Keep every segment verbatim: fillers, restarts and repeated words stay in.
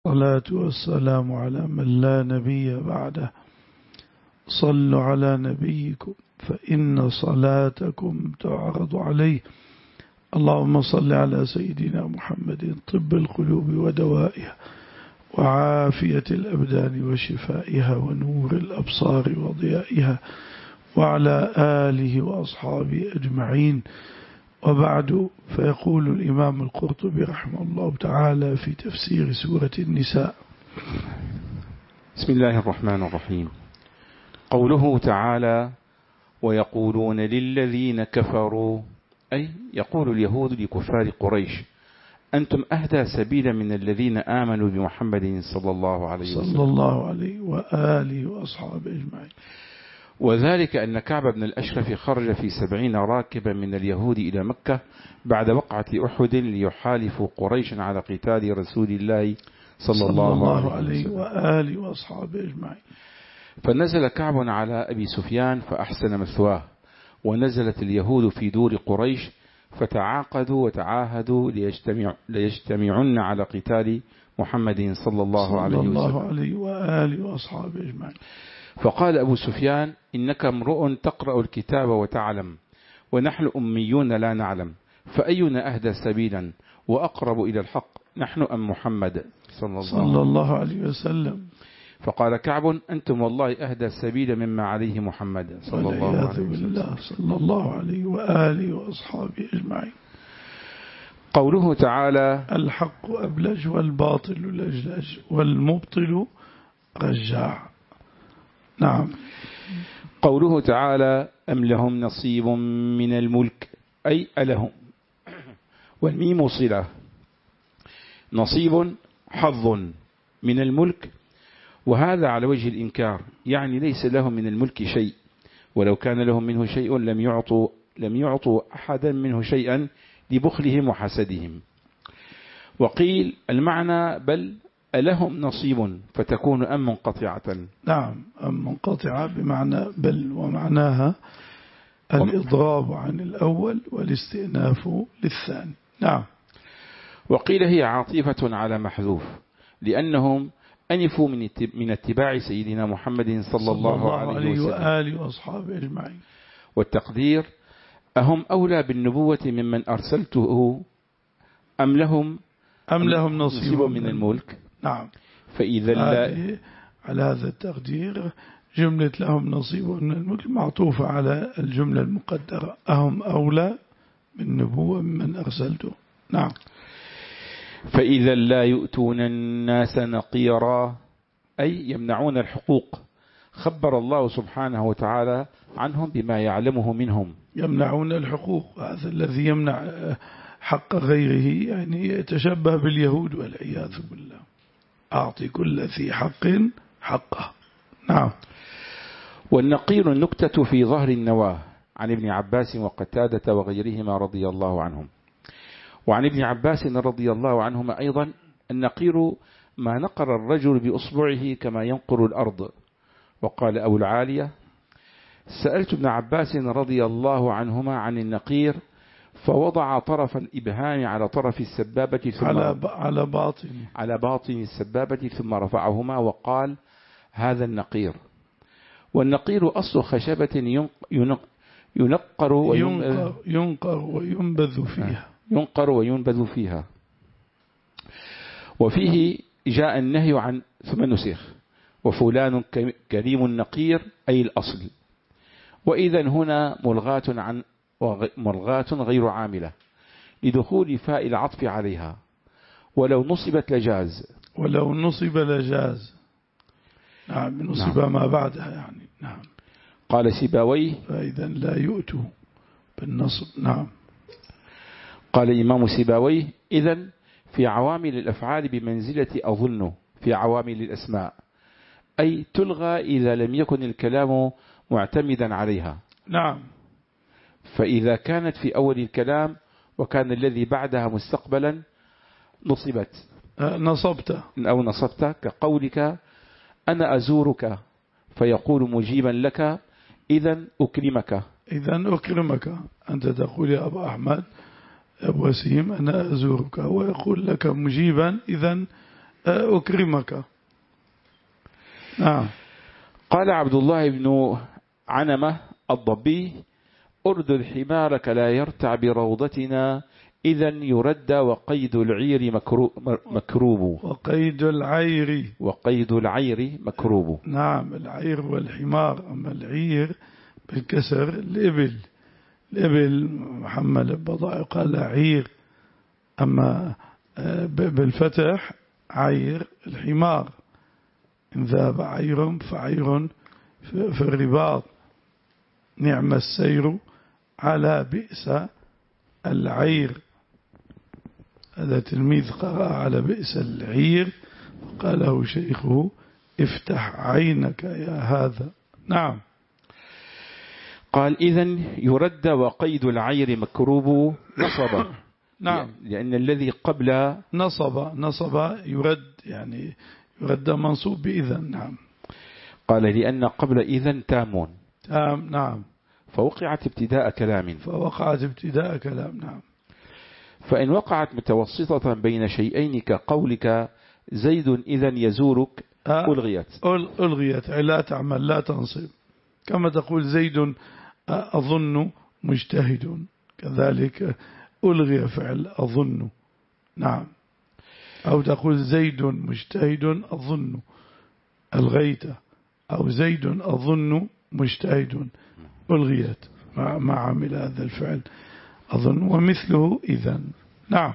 الصلاة والسلام على من لا نبي بعده. صلوا على نبيكم فإن صلاتكم تعرض عليه. اللهم صل على سيدنا محمد طب القلوب ودوائها وعافية الأبدان وشفائها ونور الأبصار وضيائها وعلى آله وأصحابه أجمعين. وبعد، فيقول الإمام القرطبي رحمه الله تعالى في تفسير سورة النساء: بسم الله الرحمن الرحيم. قوله تعالى: ويقولون للذين كفروا، أي يقول اليهود لكفار قريش: أنتم أهدى سبيلا من الذين آمنوا بمحمد صلى الله عليه وسلم صلى الله عليه وآله وأصحابه أجمعين. وذلك أن كعب بن الأشرف خرج في سبعين راكبا من اليهود إلى مكة بعد وقعة أحد ليحالفوا قريشا على قتال رسول الله صلى, صلى الله, الله عليه وآله وأصحابه أجمعين. فنزل كعب على أبي سفيان فأحسن مثواه، ونزلت اليهود في دور قريش فتعاقدوا وتعاهدوا ليجتمع ليجتمعن على قتال محمد صلى الله عليه وسلم صلى الله عليه وآله وأصحابه أجمعين. فقال أبو سفيان: إنك امرؤ تقرأ الكتاب وتعلم، ونحن أميون لا نعلم، فأينا أهدى سبيلا وأقرب إلى الحق، نحن أم محمد صلى الله, صلى الله عليه وسلم؟ فقال كعب: أنتم والله أهدى سبيلا مما عليه محمد صلى الله عليه وسلم صلى الله عليه وآله وأصحابه أجمعين. قوله تعالى: الحق أبلج والباطل لجلج والمبطل رجاع. نعم. قوله تعالى: أم لهم نصيب من الملك، أي ألهم، والميم صلة، نصيب حظ من الملك، وهذا على وجه الإنكار، يعني ليس لهم من الملك شيء، ولو كان لهم منه شيء لم يعطوا لم يعطوا أحدا منه شيئا لبخلهم وحسدهم. وقيل المعنى بل ألهم نصيب، فتكون أم منقطعة. نعم، أم منقطعة بمعنى بل، ومعناها الإضراب عن الأول والاستئناف للثاني. نعم. وقيل هي عاطفة على محذوف، لأنهم أنفوا من اتباع سيدنا محمد صلى الله عليه وسلم وآله وأصحابه أجمعين. والتقدير: أهم أولى بالنبوة ممن أرسلته أم لهم أم لهم نصيب من الملك. نعم. فإذا لا على هذا التقدير جملة لهم نصيب من الملك معطوفة على الجملة المقدرة: أهم أولى بالنبوة ممن أرسلته. نعم. فإذا لا يؤتون الناس نقيرا، أي يمنعون الحقوق. خبر الله سبحانه وتعالى عنهم بما يعلمه منهم. يمنعون الحقوق، هذا الذي يمنع حق غيره يعني يتشبه باليهود والعياذ بالله. أعطي كل ذي حق حقه. نعم. والنقير النكتة في ظهر النواة، عن ابن عباس وقتادة وغيرهما رضي الله عنهم. وعن ابن عباس رضي الله عنهما أيضا: النقير ما نقر الرجل بأصبعه كما ينقر الأرض. وقال أبو العالية: سألت ابن عباس رضي الله عنهما عن النقير، فوضع طرف الإبهام على طرف السبابة ثم على على باطن على باطن السبابة ثم رفعهما وقال: هذا النقير. والنقير أصل خشبة ينقر ينقر, ينقر وينبذ فيها ينقر وينبذ فيها. وفيه جاء النهي عن ثم نسخ: وفلان كريم النقير، أي الأصل. وإذا هنا ملغاة عن ملغاة غير عاملة لدخول فاء العطف عليها، ولو نصبت لجاز. ولو نصب لجاز. نعم، نصب نعم. ما بعدها يعني. نعم. قال سيباويه: فإذا لا يؤتوا بالنصب. نعم. قال إمام سيباويه: إذن في عوامل الأفعال بمنزلة أظن في عوامل الأسماء، أي تلغى إذا لم يكن الكلام معتمدا عليها. نعم. فإذا كانت في أول الكلام وكان الذي بعدها مستقبلا نصبت نصبت أو نصبت، كقولك: أنا أزورك، فيقول مجيبا لك: إذن أكرمك. إذن أكرمك. أنت تقول يا أبا أحمد أبو وسيم أنا أزورك، ويقول لك مجيبا: إذن أكرمك. نعم. قال عبد الله بن عنمة الضبي: أردد حمارك لا يرتع بروضتنا إذا يرد وقيد العير مكروب. وقيد العير وقيد العير مكروب. نعم، العير والحمار. أما العير بالكسر الإبل، الإبل محمل بضائع قال عير. أما بالفتح عير الحمار. إن ذهب عير فعير في الرباط. نعم السير على بئس العير. هذا تلميذ قرأ على بئس العير فقاله شيخه: افتح عينك يا هذا. نعم. قال: إذن يرد وقيد العير مكروب نصب. نعم. لأن الذي قبل نصب نصب يرد، يعني يرد منصوب بإذن. نعم. قال: لأن قبل إذن تام. تام. نعم. فوقعت ابتداء كلام. فوقعت ابتداء كلام. نعم. فإن وقعت متوسطة بين شيئين كقولك زيد إذن يزورك ألغيت. ألغيت لا تعمل، لا تنصب. كما تقول زيد أظن مجتهد، كذلك ألغي فعل أظن. نعم. أو تقول زيد مجتهد أظن ألغيت، أو زيد أظن مجتهد ألغيت ما عمل هذا الفعل أظن. ومثله إذن. نعم.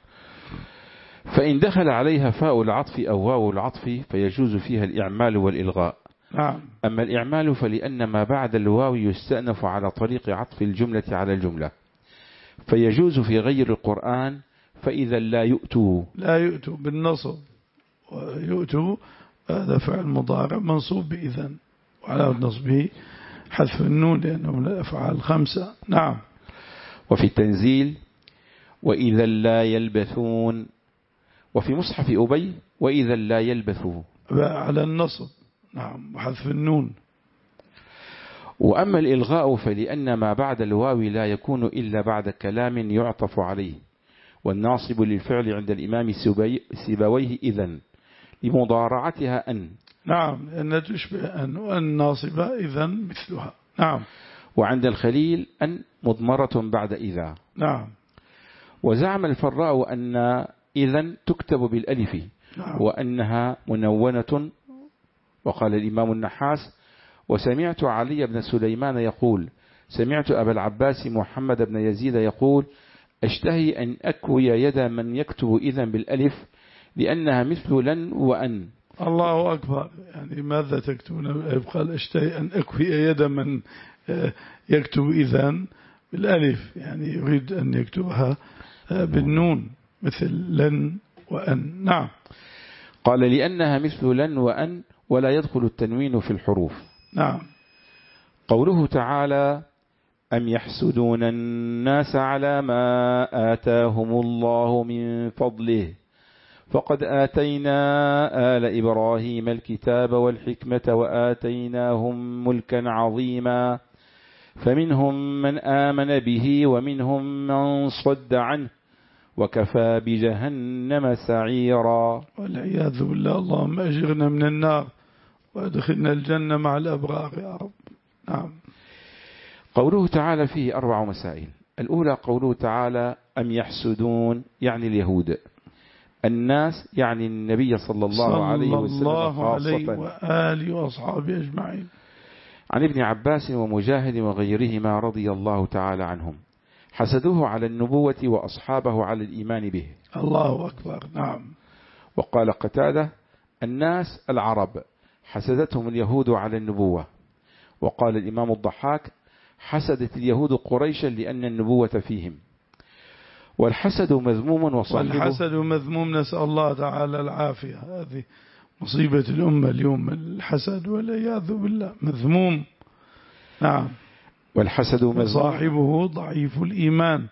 فإن دخل عليها فاء العطف أو واو العطف فيجوز فيها الإعمال والإلغاء. نعم. أما الإعمال فلأن ما بعد الواو يستأنف على طريق عطف الجملة على الجملة، فيجوز في غير القرآن. فإذا لا يؤتوا لا يؤتوا بالنصب، ويؤتوا هذا فعل مضارع منصوب بإذن، وعلى نصبه حذف النون لأنه من الأفعال الخمسة. نعم. وفي التنزيل: وإذا لا يلبثون. وفي مصحف أبي: وإذا لا يلبثوا على النصب. نعم. وحذف النون. وأما الإلغاء فلأن ما بعد الواو لا يكون إلا بعد كلام يعطف عليه، والناصب للفعل عند الإمام سيبويه إذن لمضارعتها أن. نعم، لأن تشبه أن، وأن ناصبة إذن مثلها. نعم. وعند الخليل أن مضمرة بعد إذا. نعم. وزعم الفراء أن إذن تكتب بالألف. نعم. وأنها منونة. وقال الإمام النحاس: وسمعت علي بن سليمان يقول: سمعت أبا العباس محمد بن يزيد يقول: أشتهي أن أكوي يد من يكتب إذن بالألف لأنها مثل لن وأن. الله أكبر. يعني ماذا تكتبون بالألف؟ قال: أشتهي أن أكوي يد من يكتب إذن بالألف، يعني يريد أن يكتبها بالنون مثل لن وأن. نعم. قال: لأنها مثل لن وأن ولا يدخل التنوين في الحروف. نعم. قوله تعالى: أم يحسدون الناس على ما آتاهم الله من فضله فقد آتينا آل إبراهيم الكتاب والحكمة وآتيناهم ملكا عظيما فمنهم من آمن به ومنهم من صد عنه وكفى بجهنم سعيرا. والعياذ بالله. اللهم أجرنا من النار وأدخلنا الجنة مع الأبرار يا رب. نعم. قوله تعالى فيه أربع مسائل. الأولى قوله تعالى: أم يحسدون، يعني اليهود. الناس يعني النبي صلى الله صلى عليه وسلم الله عليه خاصة، وآله وأصحابه أجمعين. عن ابن عباس ومجاهد وغيرهما رضي الله تعالى عنهم: حسدوه على النبوة وأصحابه على الإيمان به. الله أكبر. نعم. وقال قتادة: الناس العرب حسدتهم اليهود على النبوة. وقال الإمام الضحاك: حسدت اليهود قريشا لأن النبوة فيهم. والحسد مذموم وصاحبه والحسد مذموم، نسأل الله تعالى العافية. هذه مصيبة الأمة اليوم، الحسد والعياذ بالله مذموم. نعم. والحسد مذموم وصاحبه ضعيف الإيمان،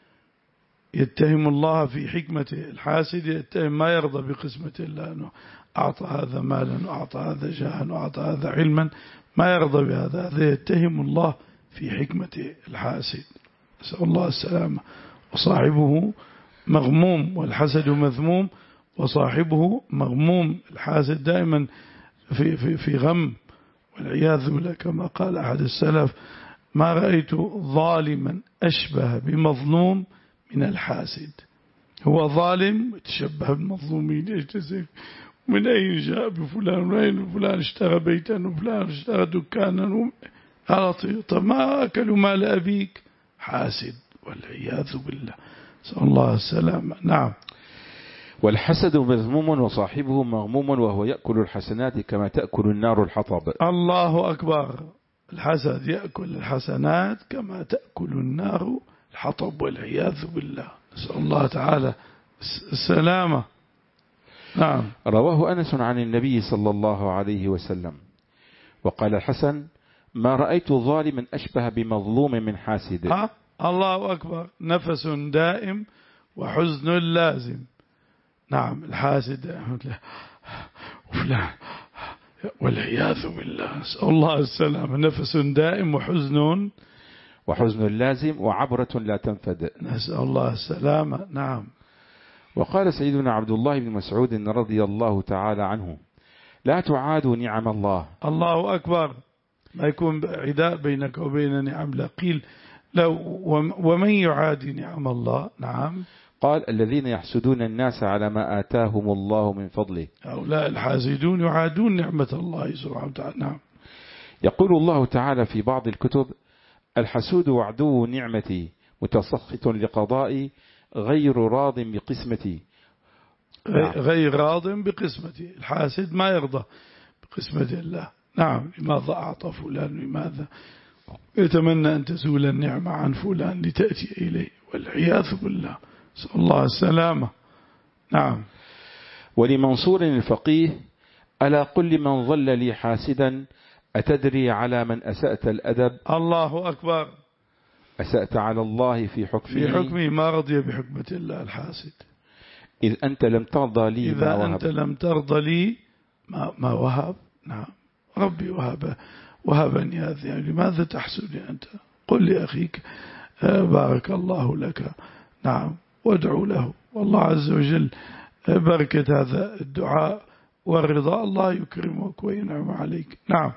يتهم الله في حكمته. الحاسد يتهم ما يرضى بقسمة الله، أنه أعطى هذا مالا وأعطى هذا جاها وأعطى هذا علما، ما يرضى بهذا، هذا يتهم الله في حكمته الحاسد، نسأل الله السلامة. وصاحبه مغموم، والحسد مذموم وصاحبه مغموم. الحاسد دائما في, في, في غم والعياذ بالله، كما قال أحد السلف: ما رأيت ظالما أشبه بمظلوم من الحاسد. هو ظالم يتشبه بالمظلومين، يجتزف من أين جاء بفلان، من أين فلان اشترى بيتا وفلان اشترى دكانا على طيب. طب ما أكلوا مال أبيك؟ حاسد والعياذ بالله، نسأل الله السلامة. نعم. والحسد مذموم وصاحبه مغموم، وهو يأكل الحسنات كما تأكل النار الحطب. الله أكبر. الحسد يأكل الحسنات كما تأكل النار الحطب والعياذ بالله، نسأل الله تعالى السلامة. نعم. رواه أنس عن النبي صلى الله عليه وسلم وقال الحسن: ما رأيت ظالما أشبه بمظلوم من حاسد. ها؟ الله أكبر. نفس دائم وحزن لازم. نعم. الحاسد وفلان والعياذ بالله، نسأل الله السلامة. نفس دائم وحزن وحزن لازم وعبرة لا تنفد، نسأل الله السلامة. نعم. وقال سيدنا عبد الله بن مسعود رضي الله تعالى عنه: لا تعادوا نعم الله. الله أكبر. ما يكون عداء بينك وبين نعم الله. قيل لو ومن يعادي نعم الله؟ نعم. قال: الذين يحسدون الناس على ما آتاهم الله من فضله. هؤلاء الحاسدون يعادون نعمة الله سبحانه وتعالى. نعم. يقول الله تعالى في بعض الكتب: الحسود عدو نعمتي متسخط لقضائي غير راض بقسمتي. غير راض بقسمتي. الحاسد ما يرضى بقسمة الله. نعم. لماذا أعطى فلان؟ لماذا يتمنى أن تزول النعمة عن فلان لتأتي إليه؟ والعياذ بالله، نسأل الله السلامة. نعم. ولمنصور الفقيه: ألا قل لمن ظل لي حاسدا أتدري على من أسأت الأدب؟ الله أكبر. أسأت على الله في حكمه في حكمه ما رضي بحكمة الله الحاسد. إذ أنت لم ترضى لي إذا ما وهب. أنت لم ترضى لي ما, ما وهب. نعم. ربي وهب وهبني هذا، يعني لماذا تحسدني أنت؟ قل لأخيك بارك الله لك. نعم. وادعو له، والله عز وجل بركة هذا الدعاء والرضا الله يكرمك وينعم عليك. نعم.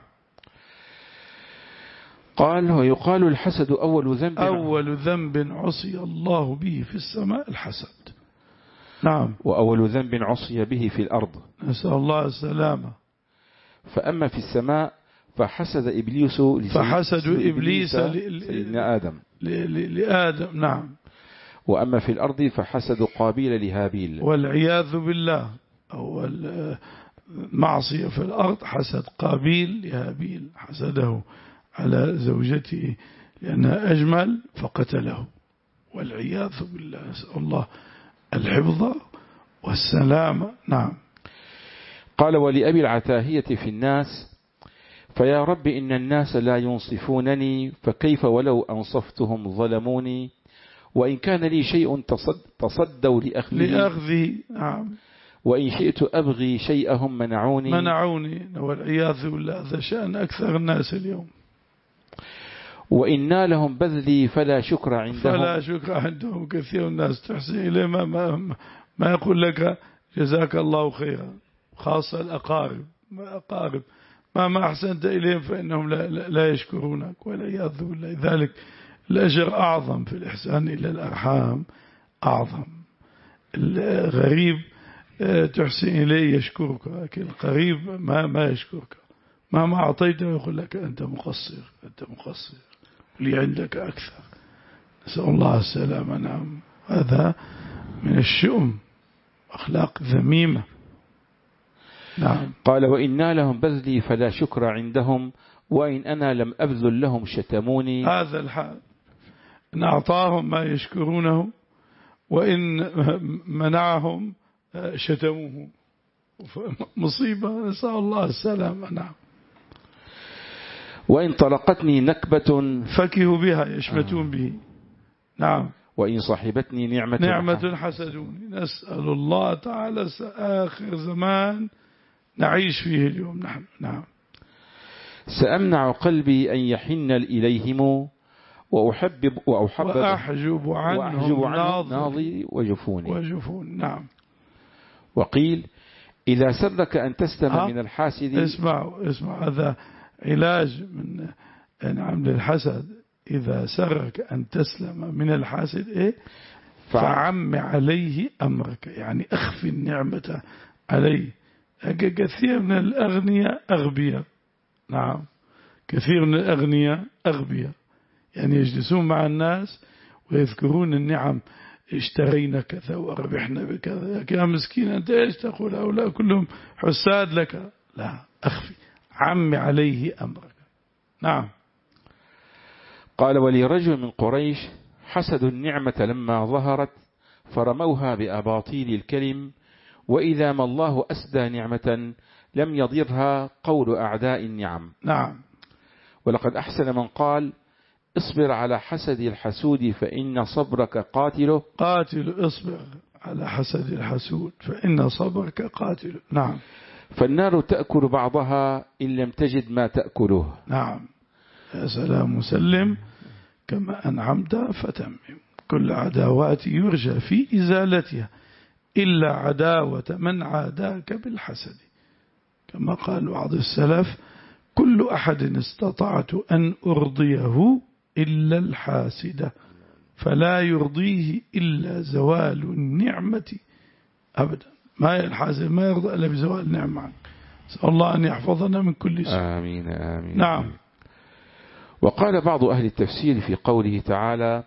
قال: ويقال الحسد أول ذنب أول ذنب عصي الله به في السماء الحسد. نعم. وأول ذنب عصي به في الأرض. نسأل الله السلامة. فأما في السماء فحسد إبليس فحسد إبليس لسيدنا آدم لآدم. نعم. وأما في الأرض فحسد قابيل لهابيل. والعياذ بالله. أول معصية في الأرض حسد قابيل لهابيل، حسده على زوجته لأنها أجمل فقتله، والعياذ بالله، نسأل الله الحفظ والسلامة. نعم. قال: ولأبي العتاهية في الناس: فيا رب إن الناس لا ينصفونني، فكيف ولو أنصفتهم ظلموني، وإن كان لي شيء تصدوا لأخذه لأخذه. نعم. وإن شئت أبغي شيئهم منعوني منعوني والعياذ بالله. هذا شأن أكثر الناس اليوم. وإن نالهم بذلي فلا شكر عندهم. فلا شكر عندهم. كثير الناس تحسن إليه ما, ما, ما يقول لك جزاك الله خيرا، خاصة الأقارب. ما أقارب ما ما أحسنت إليهم فإنهم لا, لا يشكرونك والعياذ بالله. لذلك الأجر أعظم في الإحسان إلى الأرحام أعظم. الغريب تحسن إليه يشكرك، لكن القريب ما ما يشكرك. ما ما أعطيته يقول لك أنت مقصر، أنت مقصر، لي عندك أكثر. نسأل الله السلامة. نعم. هذا من الشؤم، أخلاق ذميمة. نعم. قال: وإن نالهم بذلي فلا شكر عندهم، وإن أنا لم أبذل لهم شتموني. هذا الحال. إن أعطاهم ما يشكرونه، وإن منعهم شتموه. مصيبة، نسأل الله السلامة. نعم. وإن طلقتني نكبة فكهوا بها، يشمتون به. نعم. وإن صاحبتني نعمة نعمة حسدوني. نسأل الله تعالى آخر زمان نعيش فيه اليوم نحن. نعم. سأمنع قلبي أن يحن إليهم، وأحبب وأحبب وأحجب عنهم ناظري وجفوني. وجفون. نعم. وقيل إذا سرك أن تسلم من الحاسد. اسمع اسمع هذا علاج من نعم للحسد. إذا سرك أن تسلم من الحاسد إيه؟ فعم عليه أمرك، يعني أخفي النعمة عليه. كثير من الأغنياء أغبياء. نعم كثير من الأغنياء أغبياء، يعني يجلسون مع الناس ويذكرون النعم، اشترينا كذا وربحنا بكذا. يا مسكين أنت إيش تقول؟ هؤلاء كلهم حساد لك. لا، أخفي، عم عليه أمرك. نعم. قال ولي رجل من قريش حسدوا النعمة لما ظهرت فرموها بأباطيل الكلم، وإذا ما الله أسدى نعمة لم يضرها قول أعداء النعم. نعم. ولقد أحسن من قال اصبر على حسد الحسود فإن صبرك قاتله. قاتل اصبر على حسد الحسود فإن صبرك قاتل. نعم. فالنار تأكل بعضها إن لم تجد ما تأكله. نعم. يا سلام، مسلم كما أنعمت فتمم. كل عداوات يرجى في إزالتها إلا عداوة من عاداك بالحسد، كما قال بعض السلف كل أحد استطعت أن أرضيه إلا الحاسد فلا يرضيه إلا زوال النعمة أبدا. ما الحاسد ما يرضى إلا بزوال النعمة. نسأل الله أن يحفظنا من كل سوء. آمين آمين. نعم. وقال بعض أهل التفسير في قوله تعالى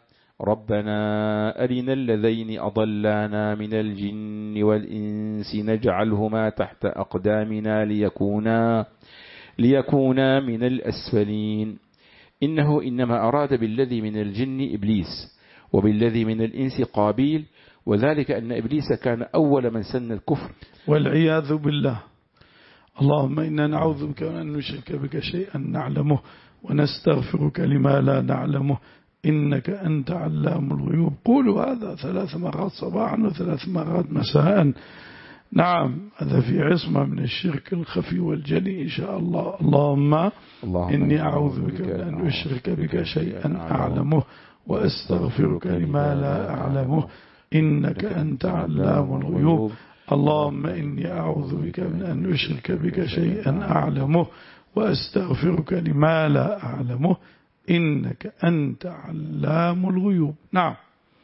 ربنا أرنا الذين أضلانا من الجن والإنس نجعلهما تحت أقدامنا ليكونا ليكونا من الأسفلين. إنه إنما أراد بالذي من الجن إبليس وبالذي من الإنس قابيل، وذلك أن إبليس كان أول من سن الكفر والعياذ بالله. اللهم إنا نعوذ بك أن نشرك بك شيئا نعلمه ونستغفرك لما لا نعلمه إنك أنت علام الغيوب. قولوا هذا ثلاث مرات صباحا وثلاث مرات مساء. نعم، هذا في عصمة من الشرك الخفي والجلي إن شاء الله. اللهم, اللهم إني أعوذ بك من أن أشرك بك شيئا أعلمه وأستغفرك لما لا أعلمه إنك أنت علام الغيوب. اللهم إني أعوذ بك من أن أشرك بك شيئا أعلمه وأستغفرك لما لا أعلمه إنك أنت علام الغيوب. نعم.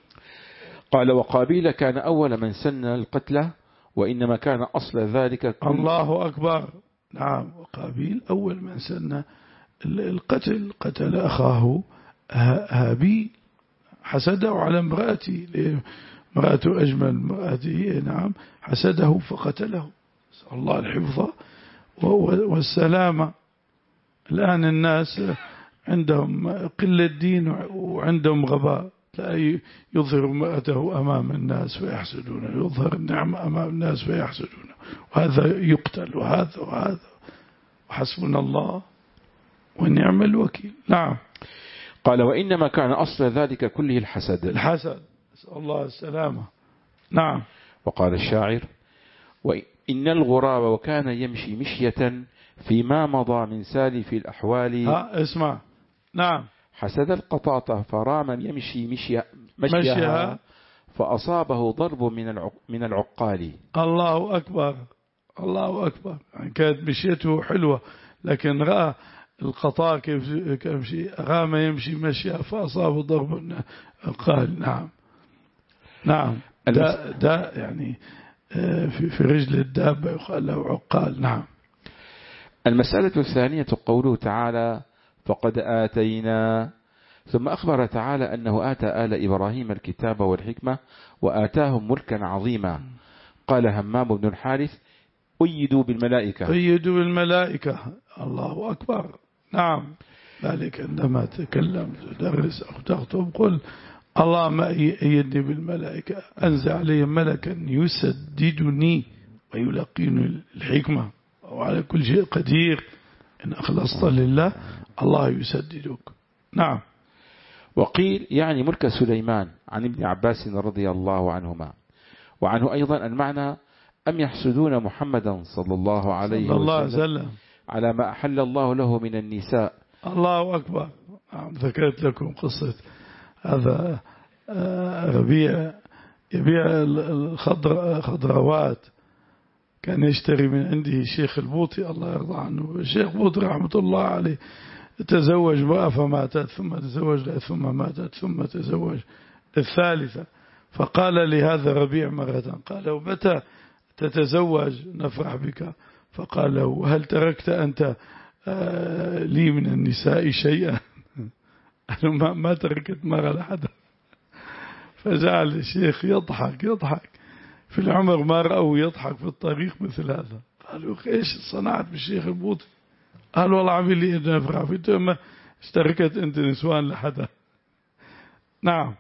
قال وقابيل كان أول من سن القتلى وإنما كان أصل ذلك كل... الله أكبر. نعم. وقابيل أول من سن القتل، قتل أخاه هابيل، حسده على امرأته، امرأته أجمل امرأته. نعم. حسده فقتله. الله الحفظ والسلامة. الآن الناس عندهم قلة دين وعندهم غباء، لا يظهر امرأته أمام الناس فيحسدونه، يظهر النعمة أمام الناس فيحسدونه، وهذا يقتل وهذا وهذا. وحسبنا الله ونعم الوكيل. نعم. قال وإنما كان أصل ذلك كله الحسد. الحسد، نسأل الله السلامة. نعم. وقال الشاعر وإن الغراب وكان يمشي مشية فيما مضى من سالف الأحوال. ها اسمع. نعم. حسد القطاطة فرام يمشي مشي مشيها فأصابه ضرب من من العقال. الله أكبر. الله أكبر. يعني كانت مشيته حلوة، لكن رأى القطاع كيف يمشي، رام يمشي مشيها فأصابه ضرب من العقال. نعم. نعم. دا, دا يعني في في رجل الدابة يقال له عقال. نعم. المسألة الثانية قوله تعالى فقد آتينا، ثم أخبر تعالى أنه آتى آل إبراهيم الكتاب والحكمة وآتاهم ملكا عظيما. قال همام بن الحارث أيدوا بالملائكة. أيدوا بالملائكة. الله أكبر. نعم. ذلك عندما تكلم تدرس أو تخطب قل اللهم أيدني بالملائكة، أنزل عليهم ملكا يسددني ويلقيني الحكمة، وعلى كل شيء قدير. إن أخلصت لله الله يسددك. نعم. وقيل يعني ملك سليمان عن ابن عباس رضي الله عنهما. وعنه أيضا المعنى أم يحسدون محمدا صلى الله عليه صلى الله وسلم وسلم على ما أحل الله له من النساء. الله أكبر. ذكرت لكم قصة هذا ربيع يبيع الخضروات كان يشتري من عنده الشيخ البوطي الله يرضى عنه. الشيخ بوطي رحمة الله عليه تزوج بقى فماتت، ثم تزوج ثم ماتت، ثم تزوج الثالثة. فقال لهذا ربيع مرة، قال له متى تتزوج نفرح بك؟ فقال له هل تركت أنت لي من النساء شيئا؟ ما, ما تركت مرة لحد. فجعل الشيخ يضحك يضحك في العمر، ما رأوا يضحك في الطريق مثل هذا. قالوا ايش صنعت بالشيخ البوطي؟ قال والله عمل لي إن نفرح فيك، ما اشتركت أنت نسوان لحدا. نعم.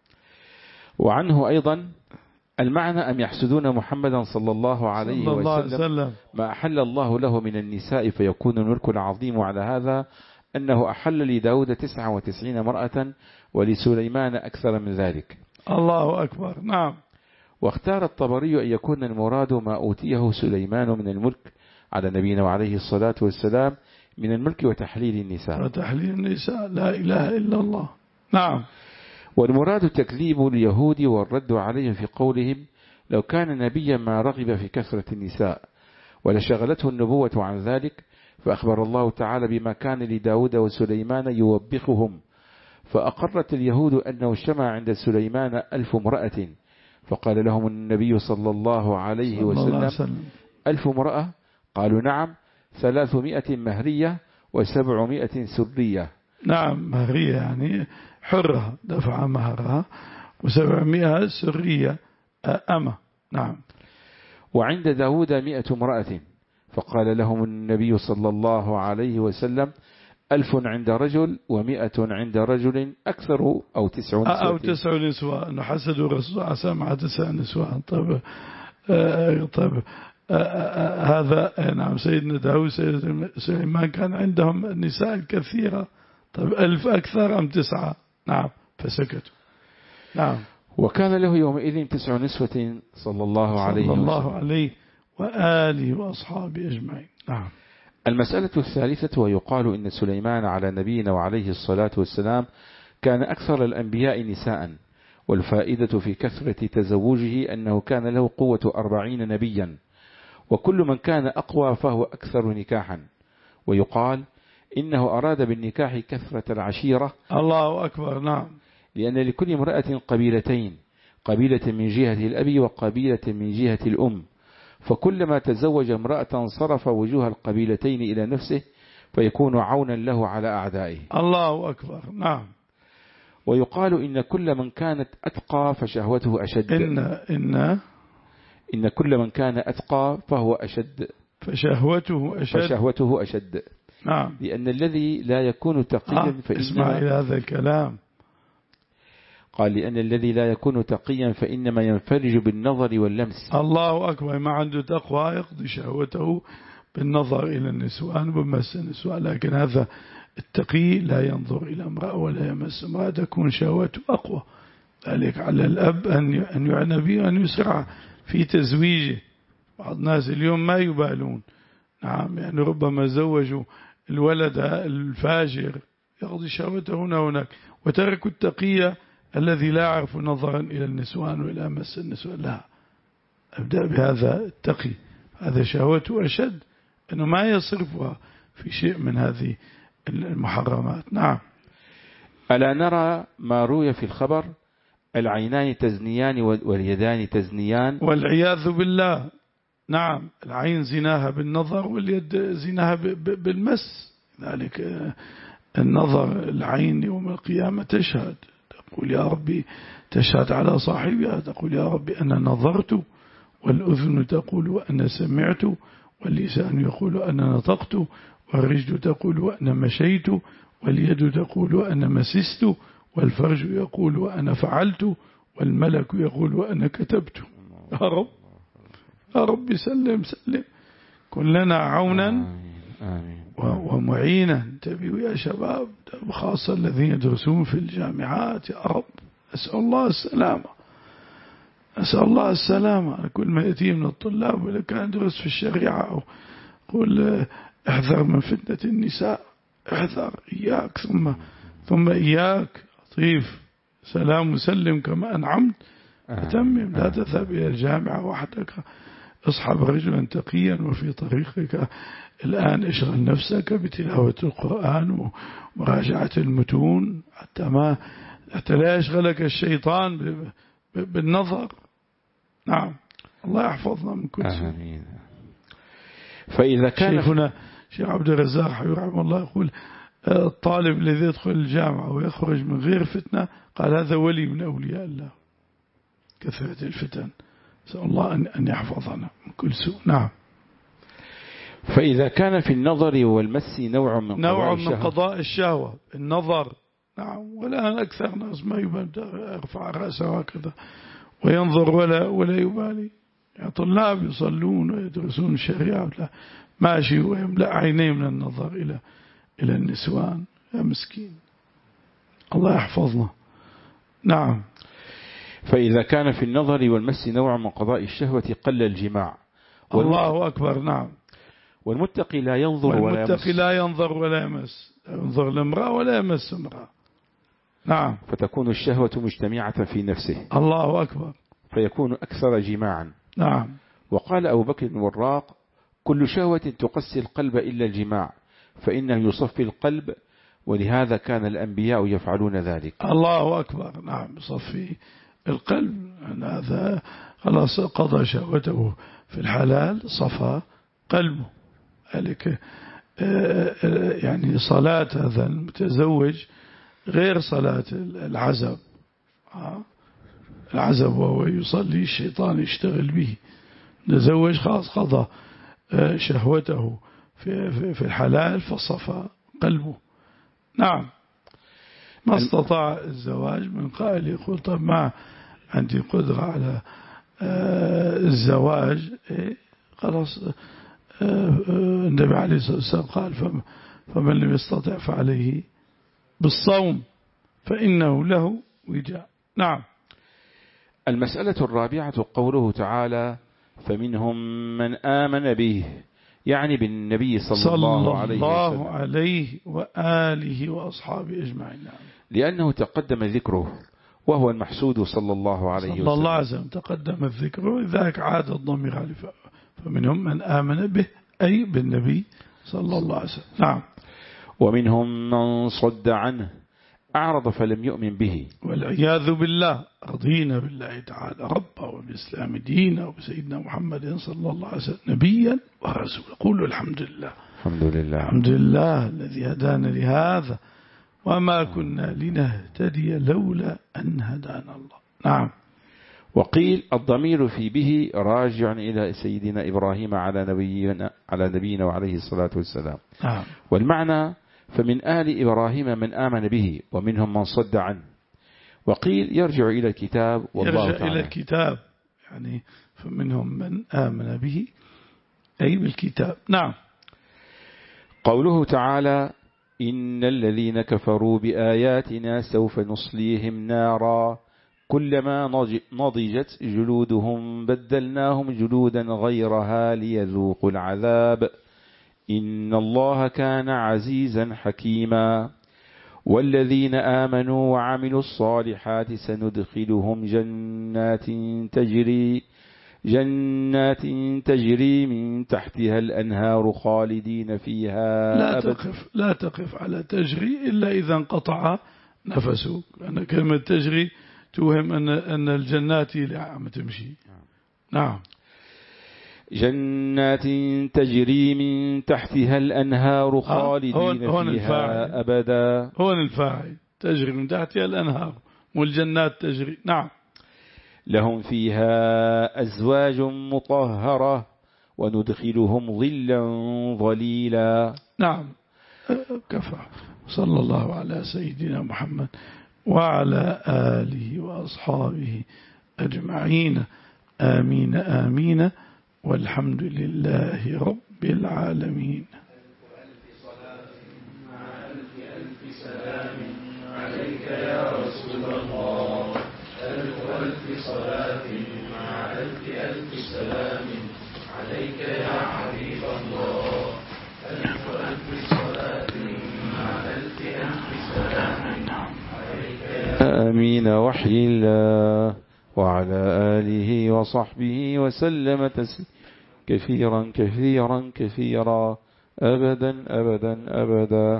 وعنه أيضا المعنى أم يحسدون محمدا صلى الله عليه صلى الله وسلم وسلم ما أحل الله له من النساء فيكون الملك العظيم على هذا أنه أحل لداود تسعة وتسعين مرأة ولسليمان أكثر من ذلك. الله أكبر. نعم. واختار الطبري أن يكون المراد ما أوتيه سليمان من الملك على نبينا وعليه الصلاة والسلام من الملك وتحليل النساء. وتحليل النساء لا إله إلا الله. نعم. والمراد تكذيب اليهود والرد عليهم في قولهم لو كان نبيا ما رغب في كثرة النساء ولشغلته النبوة عن ذلك. فأخبر الله تعالى بما كان لداود وسليمان يوبخهم، فأقرت اليهود أنه اجتمع عند سليمان ألف امرأة، فقال لهم النبي صلى الله عليه وسلم ألف امرأة؟ قالوا نعم، ثلاثمائة مهرية وسبعمائة سرية. نعم، مهرية يعني حرة دفع مهرها، وسبعمائة سرية أمة. نعم. وعند داود مئة امرأة، فقال لهم النبي صلى الله عليه وسلم ألف عند رجل ومئة عند رجل أكثر أو تسع نسوة أو تسع نسوة أنه حسدوا الرسول عسى مع تسع نسوة. طيب آه طيب آه آه هذا نعم سيدنا داود سيدنا سليمان كان عندهم النساء الكثيرة. طيب ألف أكثر أم تسعة؟ نعم، فسكتوا. نعم. وكان له يومئذ تسع نسوة صلى الله عليه وسلم صلى الله عليه وآله وأصحابه أجمعين. نعم. المسألة الثالثة، ويقال إن سليمان على نبينا وعليه الصلاة والسلام كان أكثر الأنبياء نساء، والفائدة في كثرة تزوجه أنه كان له قوة أربعين نبيا، وكل من كان أقوى فهو أكثر نكاحا. ويقال إنه أراد بالنكاح كثرة العشيرة. الله أكبر. نعم. لأن لكل امرأة قبيلتين، قبيلة من جهة الأب وقبيلة من جهة الأم، فكلما تزوج امرأة صرف وجوه القبيلتين إلى نفسه فيكون عونا له على أعدائه. الله أكبر. نعم. ويقال إن كل من كانت أتقى فشهوته أشد. إن إن إن كل من كان أتقى فهو أشد فشهوته أشد فشهوته أشد. نعم. لأن الذي لا يكون تقيا آه فإنما اسمع إلى هذا الكلام. قال لأن الذي لا يكون تقيا فإنما ينفرج بالنظر واللمس. الله أكبر. ما عنده تقوى يقضي شهوته بالنظر إلى النسوان ومس النسوان، لكن هذا التقي لا ينظر إلى امرأة ولا يمس امرأة، تكون شهوته أقوى. ذلك على الأب أن يعنى به وأن يسرع في تزويجه. بعض الناس اليوم ما يبالون. نعم، يعني ربما زوجوا الولد الفاجر يقضي شهوته هنا هناك، وتركوا التقية الذي لا يعرف نظرا إلى النسوان وإلى مس النسوان. لا، أبدأ بهذا التقي، هذا شهوته أشد، أنه ما يصرفها في شيء من هذه المحرمات. نعم. ألا نرى ما روي في الخبر العينان تزنيان واليدان تزنيان؟ والعياذ بالله. نعم، العين زناها بالنظر واليد زناها بالمس. ذلك النظر، العين يوم القيامة تشهد، تقول يا ربي، تشهد على صاحبها، تقول يا ربي أنا نظرت، والأذن تقول وأنا سمعت، واللسان يقول وأنا نطقت، والرجل تقول وأنا مشيت، واليد تقول وأنا مسست، والفرج يقول وأنا فعلت، والملك يقول وأنا كتبت. يا رب يا رب سلم سلم، كن لنا عونا آمين. ومعينا. انتبهوا يا شباب، خاصة الذين يدرسون في الجامعات. يا رب أسأل الله السلامة، أسأل الله السلامة. كل ما يأتي من الطلاب ولا كان يدرس في الشريعة قل احذر من فتنة النساء، احذر، إياك ثم ثم إياك، طيف سلام وسلم كما أنعمت، أتمم، لا تذهب إلى الجامعة وحدك اصحب رجلا تقيا وفي طريقك الآن اشغل نفسك بتلاوة القرآن ومراجعة المتون حتى ما حتى لا يشغلك الشيطان بالنظر. نعم، الله يحفظنا من كل سوء. آمين. فإذا كان شيخنا شيخ عبد الرزاق رحمه الله يقول الطالب الذي يدخل الجامعة ويخرج من غير فتنة قال هذا ولي من أولياء الله. كثرة الفتن، نسأل الله أن يحفظنا من كل سوء. نعم. فإذا كان في النظر والمس نوع من نوع قضاء من قضاء الشهوة، النظر. نعم. ولا أكثر ناس ما يبدأ يرفع رأسه هكذا وينظر ولا ولا يبالي. يعني طلاب يصلون ويدرسون الشريعة لا ماشي ويملأ عينيه من النظر إلى إلى النسوان. يا مسكين، الله يحفظنا. نعم. فإذا كان في النظر والمس نوع من قضاء الشهوة قل الجماع. الله أكبر. نعم. والمتقي لا ينظر ولا يمس. والمتقي لا ينظر ولا يمس، لا ينظر لامرأة ولا يمس امرأة. نعم. فتكون الشهوة مجتمعة في نفسه. الله أكبر. فيكون أكثر جماعا. نعم. وقال أبو بكر الوراق كل شهوة تقسي القلب إلا الجماع فإنه يصفي القلب، ولهذا كان الأنبياء يفعلون ذلك. الله أكبر. نعم، يصفي القلب. هذا خلاص قضى شهوته في الحلال، صفى قلبه. ذلك يعني صلاة هذا المتزوج غير صلاة العزب. العزب وهو يصلي الشيطان يشتغل به. تزوج خلاص قضى شهوته في في الحلال فصفى قلبه. نعم. ما استطاع الزواج من قائل يقول طب ما عندي قدرة على الزواج، خلاص النبي عليه الصلاة والسلام قال فمن لم يستطع فعليه بالصوم فإنه له وجاء. نعم. المسألة الرابعة قوله تعالى فمنهم من آمن به، يعني بالنبي صلى, صلى الله عليه وسلم الله عليه وآله وأصحابه أجمعين. نعم. لأنه تقدم ذكره وهو المحسود صلى الله عليه وسلم. صلى الله عليه وسلم تقدم الذكر، ولذلك عاد الضمير عليه. فمنهم من آمن به أي بالنبي صلى الله عليه وسلم. نعم. ومنهم من صد عنه أعرض فلم يؤمن به، والعياذ بالله. رضينا بالله تعالى ربا وبالإسلام دينا وبسيدنا محمد صلى الله عليه وسلم نبيا ورسولا. قولوا الحمد لله. الحمد لله. الحمد لله الذي هدانا لهذا وما كنا لنهتدي لولا أن هدانا الله. نعم. وقيل الضمير في به راجع إلى سيدنا إبراهيم على نبينا على نبينا وعليه الصلاة والسلام. نعم. والمعنى فمن آل إبراهيم من آمن به ومنهم من صد عنه. وقيل يرجع إلى الكتاب والله يرجع تعالى. إلى الكتاب، يعني فمنهم من آمن به أي بالكتاب. نعم. قوله تعالى إن الذين كفروا بآياتنا سوف نصليهم نارا كلما نضجت جلودهم بدلناهم جلودا غيرها ليذوقوا العذاب إن الله كان عزيزا حكيما. والذين آمنوا وعملوا الصالحات سندخلهم جنات تجري جنات تجري من تحتها الأنهار خالدين فيها. لا تقف لا تقف على تجري إلا إذا انقطع نفسك. أنا كلمة تجري توهم أن أن الجنات عم تمشي. نعم. جنات تجري من تحتها الأنهار خالدين هون هون فيها الفاعل. أبدا. هون الفاعل تجري من تحتها الأنهار والجنات تجري. نعم. لهم فيها أزواج مطهرة وندخلهم ظلا ظليلا. نعم. كفى. صلى الله على سيدنا محمد وعلى آله وأصحابه أجمعين. آمين آمين والحمد لله رب العالمين. ألف صلاة مع ألف ألف سلام عليك يا رسول الله. ألف ألف صلاة مع ألف ألف سلام عليك يا حبيب الله. ألف ألف صلاة مع ألف ألف سلام عليك يا آمين. وحي الله وعلى آله وصحبه وسلم تسليما. كثيرا كثيرا كثيرا أبدا أبدا أبدا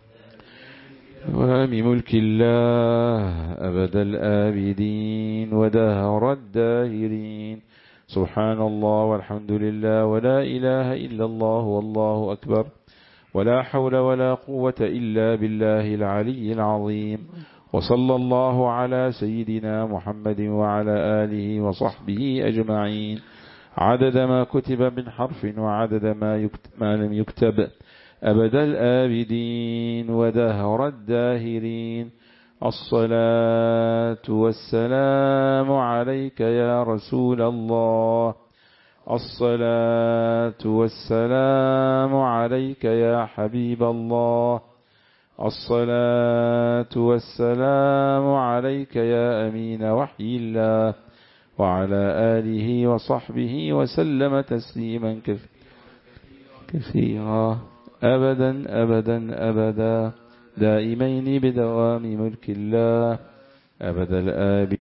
دوام ملك الله أبد الآبدين ودهر الداهرين. سبحان الله والحمد لله ولا إله إلا الله والله أكبر ولا حول ولا قوة إلا بالله العلي العظيم. وصلى الله على سيدنا محمد وعلى آله وصحبه أجمعين عدد ما كتب من حرف وعدد ما, يكتب ما لم يكتب أبد الآبدين ودهر الداهرين. الصلاة والسلام عليك يا رسول الله. الصلاة والسلام عليك يا حبيب الله. الصلاة والسلام عليك يا أمين وحي الله وعلى آله وصحبه وسلم تسليما كثيرا أبدا أبدا أبدا دائمين بدوام ملك الله أبد الآبدين.